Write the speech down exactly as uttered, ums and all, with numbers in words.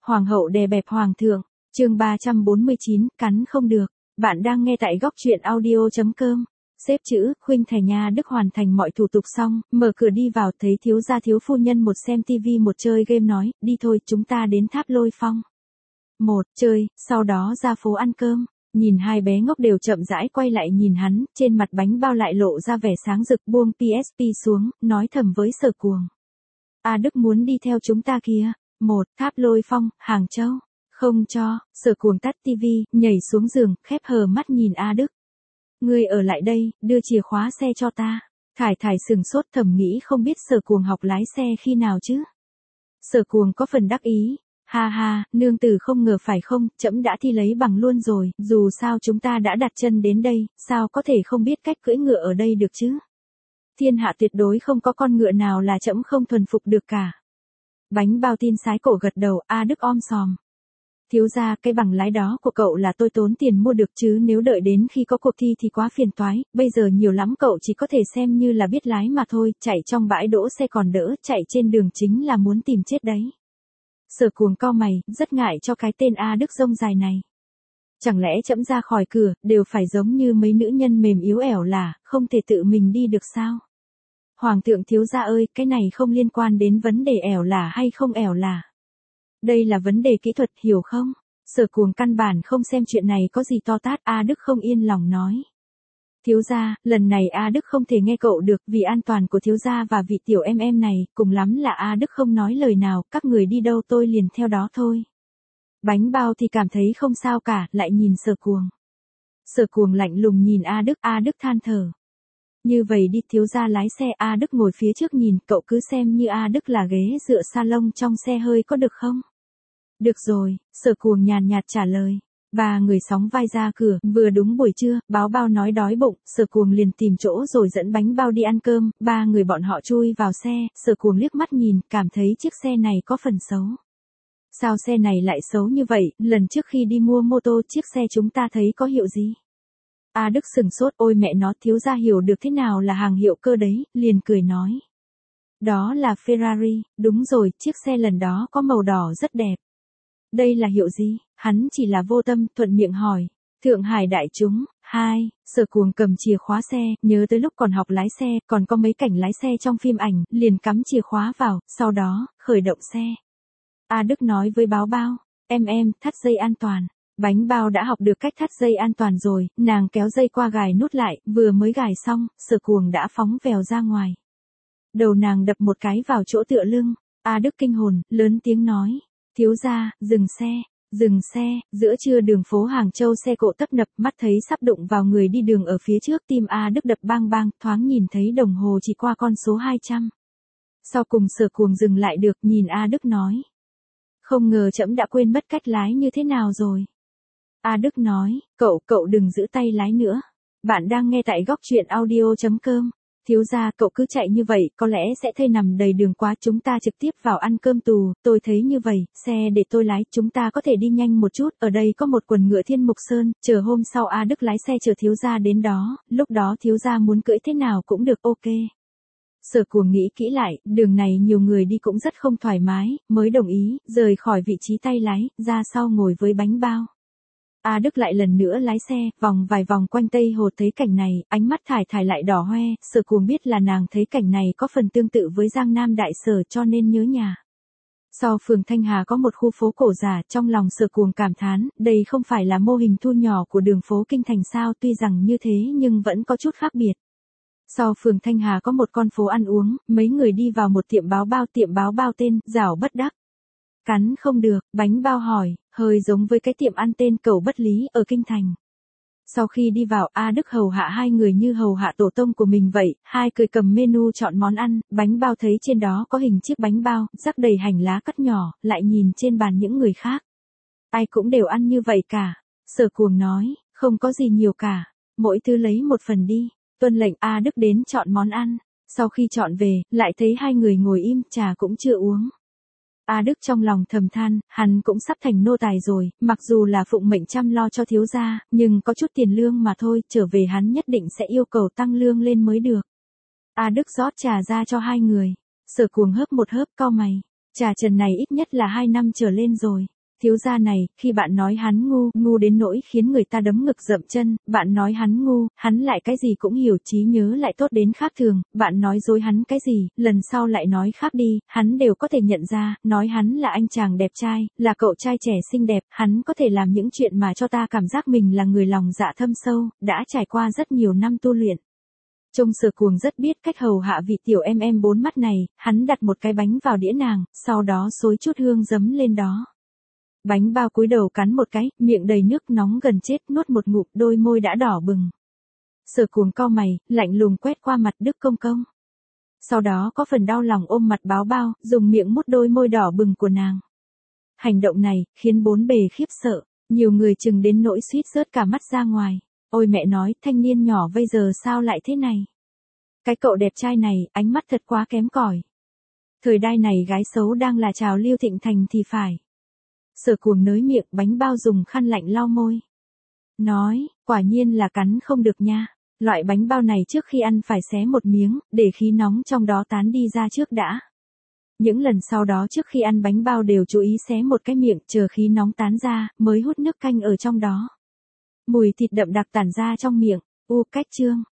Hoàng hậu đè bẹp hoàng thượng, chương ba trăm bốn mươi chín, cắn không được. Bạn đang nghe tại góc truyện audio chấm com. Xếp chữ, khuynh thành nhà Đức hoàn thành mọi thủ tục xong, mở cửa đi vào thấy thiếu gia thiếu phu nhân một xem tivi một chơi game nói, đi thôi chúng ta đến tháp lôi phong. Một, chơi, sau đó ra phố ăn cơm. Nhìn hai bé ngốc đều chậm rãi quay lại nhìn hắn, trên mặt bánh bao lại lộ ra vẻ sáng rực buông pê ét pê xuống, nói thầm với Sở Cuồng. A Đức muốn đi theo chúng ta kìa. Một, tháp lôi phong, Hàng Châu. Không cho, Sở Cuồng tắt tivi, nhảy xuống giường, khép hờ mắt nhìn A Đức. Ngươi ở lại đây, đưa chìa khóa xe cho ta. Thải Thải sừng sốt thầm nghĩ không biết Sở Cuồng học lái xe khi nào chứ. Sở Cuồng có phần đắc ý. Ha ha, nương tử không ngờ phải không, trẫm đã thi lấy bằng luôn rồi, dù sao chúng ta đã đặt chân đến đây, sao có thể không biết cách cưỡi ngựa ở đây được chứ. Thiên hạ tuyệt đối không có con ngựa nào là trẫm không thuần phục được cả. Bánh bao tin sái cổ gật đầu, A Đức om sòm. Thiếu gia, cái bằng lái đó của cậu là tôi tốn tiền mua được chứ nếu đợi đến khi có cuộc thi thì quá phiền toái, bây giờ nhiều lắm cậu chỉ có thể xem như là biết lái mà thôi, chạy trong bãi đỗ xe còn đỡ, chạy trên đường chính là muốn tìm chết đấy. Sở Cuồng cau mày, rất ngại cho cái tên A Đức rông dài này. Chẳng lẽ trẫm ra khỏi cửa, đều phải giống như mấy nữ nhân mềm yếu ẻo là, không thể tự mình đi được sao? Hoàng thượng thiếu gia ơi, cái này không liên quan đến vấn đề ẻo là hay không ẻo là. Đây là vấn đề kỹ thuật, hiểu không? Sở Cuồng căn bản không xem chuyện này có gì to tát, A Đức không yên lòng nói. Thiếu gia, lần này A Đức không thể nghe cậu được, vì an toàn của thiếu gia và vị tiểu em em này, cùng lắm là A Đức không nói lời nào, các người đi đâu tôi liền theo đó thôi. Bánh bao thì cảm thấy không sao cả, lại nhìn Sở Cuồng. Sở Cuồng lạnh lùng nhìn A Đức, A Đức than thở. Như vậy đi, thiếu gia lái xe, A Đức ngồi phía trước nhìn, cậu cứ xem như A Đức là ghế dựa salon trong xe hơi có được không? Được rồi, Sở Cuồng nhàn nhạt trả lời. Ba người sóng vai ra cửa, vừa đúng buổi trưa, Báo Bao nói đói bụng, Sở Cuồng liền tìm chỗ rồi dẫn Bánh Bao đi ăn cơm, ba người bọn họ chui vào xe, Sở Cuồng liếc mắt nhìn, cảm thấy chiếc xe này có phần xấu. Sao xe này lại xấu như vậy, lần trước khi đi mua mô tô chiếc xe chúng ta thấy có hiệu gì? A Đức sừng sốt, ôi mẹ nó, thiếu gia hiểu được thế nào là hàng hiệu cơ đấy, liền cười nói. Đó là Ferrari, đúng rồi, chiếc xe lần đó có màu đỏ rất đẹp. Đây là hiệu gì? Hắn chỉ là vô tâm, thuận miệng hỏi. Thượng Hải đại chúng. Hai, Sở Cuồng cầm chìa khóa xe, nhớ tới lúc còn học lái xe, còn có mấy cảnh lái xe trong phim ảnh, liền cắm chìa khóa vào, sau đó, khởi động xe. A Đức nói với Báo Bao, em em, thắt dây an toàn. Bánh Bao đã học được cách thắt dây an toàn rồi, nàng kéo dây qua gài nút lại, vừa mới gài xong, Sở Cuồng đã phóng vèo ra ngoài. Đầu nàng đập một cái vào chỗ tựa lưng, A Đức kinh hồn, lớn tiếng nói. Thiếu gia, dừng xe, dừng xe, giữa trưa đường phố Hàng Châu xe cộ tấp nập, mắt thấy sắp đụng vào người đi đường ở phía trước, tim A Đức đập bang bang, thoáng nhìn thấy đồng hồ chỉ qua con số hai trăm. Sau cùng Sở Cuồng dừng lại được, nhìn A Đức nói. Không ngờ trẫm đã quên mất cách lái như thế nào rồi. A Đức nói, cậu, cậu đừng giữ tay lái nữa. Bạn đang nghe tại góc truyện audio chấm com. Thiếu gia, cậu cứ chạy như vậy, có lẽ sẽ thây nằm đầy đường quá, chúng ta trực tiếp vào ăn cơm tù, tôi thấy như vậy, xe để tôi lái, chúng ta có thể đi nhanh một chút, ở đây có một quần ngựa Thiên Mục Sơn, chờ hôm sau A Đức lái xe chở thiếu gia đến đó, lúc đó thiếu gia muốn cưỡi thế nào cũng được, ok. Sở Cuồng nghĩ kỹ lại, đường này nhiều người đi cũng rất không thoải mái, mới đồng ý, rời khỏi vị trí tay lái, ra sau ngồi với Bánh Bao. A Đức lại lần nữa lái xe, vòng vài vòng quanh Tây Hồ, thấy cảnh này, ánh mắt Thải Thải lại đỏ hoe, Sở Cuồng biết là nàng thấy cảnh này có phần tương tự với Giang Nam Đại Sở cho nên nhớ nhà. Sau phường Thanh Hà có một khu phố cổ già, trong lòng Sở Cuồng cảm thán, đây không phải là mô hình thu nhỏ của đường phố Kinh Thành sao, tuy rằng như thế nhưng vẫn có chút khác biệt. Sau phường Thanh Hà có một con phố ăn uống, mấy người đi vào một tiệm báo bao, tiệm báo bao tên, Giảo Bất Đắc. Cắn không được, Bánh Bao hỏi, hơi giống với cái tiệm ăn tên Cẩu Bất Lý ở Kinh Thành. Sau khi đi vào, A Đức hầu hạ hai người như hầu hạ tổ tông của mình vậy, hai cười cầm menu chọn món ăn, Bánh Bao thấy trên đó có hình chiếc bánh bao, rắc đầy hành lá cắt nhỏ, lại nhìn trên bàn những người khác. Ai cũng đều ăn như vậy cả. Sở Cuồng nói, không có gì nhiều cả, mỗi thứ lấy một phần đi. Tuân lệnh, A Đức đến chọn món ăn. Sau khi chọn về, lại thấy hai người ngồi im, trà cũng chưa uống. A Đức trong lòng thầm than, hắn cũng sắp thành nô tài rồi, mặc dù là phụng mệnh chăm lo cho thiếu gia, nhưng có chút tiền lương mà thôi, trở về hắn nhất định sẽ yêu cầu tăng lương lên mới được. A Đức rót trà ra cho hai người. Sở Cuồng hớp một hớp, cau mày. Trà trần này ít nhất là hai năm trở lên rồi. Thiếu gia này, khi bạn nói hắn ngu, ngu đến nỗi khiến người ta đấm ngực dậm chân, bạn nói hắn ngu, hắn lại cái gì cũng hiểu, trí nhớ lại tốt đến khác thường, bạn nói dối hắn cái gì, lần sau lại nói khác đi, hắn đều có thể nhận ra, nói hắn là anh chàng đẹp trai, là cậu trai trẻ xinh đẹp, hắn có thể làm những chuyện mà cho ta cảm giác mình là người lòng dạ thâm sâu, đã trải qua rất nhiều năm tu luyện. Trông Sở Cuồng rất biết cách hầu hạ vị tiểu em em bốn mắt này, hắn đặt một cái bánh vào đĩa nàng, sau đó xối chút hương giấm lên đó. Bánh bao cúi đầu cắn một cái, miệng đầy nước nóng gần chết, nuốt một ngụm, đôi môi đã đỏ bừng. Sở Cuồng cau mày, lạnh lùng quét qua mặt Đức Công Công. Sau đó có phần đau lòng ôm mặt báo bao, dùng miệng mút đôi môi đỏ bừng của nàng. Hành động này, khiến bốn bề khiếp sợ, nhiều người chừng đến nỗi suýt rớt cả mắt ra ngoài. Ôi mẹ nói, thanh niên nhỏ bây giờ sao lại thế này? Cái cậu đẹp trai này, ánh mắt thật quá kém cỏi. Thời đại này gái xấu đang là trào lưu thịnh thành thì phải. Sở Cuồng nới miệng, bánh bao dùng khăn lạnh lau môi. Nói, quả nhiên là cắn không được nha. Loại bánh bao này trước khi ăn phải xé một miếng, để khí nóng trong đó tán đi ra trước đã. Những lần sau đó trước khi ăn bánh bao đều chú ý xé một cái miệng, chờ khí nóng tán ra, mới hút nước canh ở trong đó. Mùi thịt đậm đặc tản ra trong miệng, u cách chương.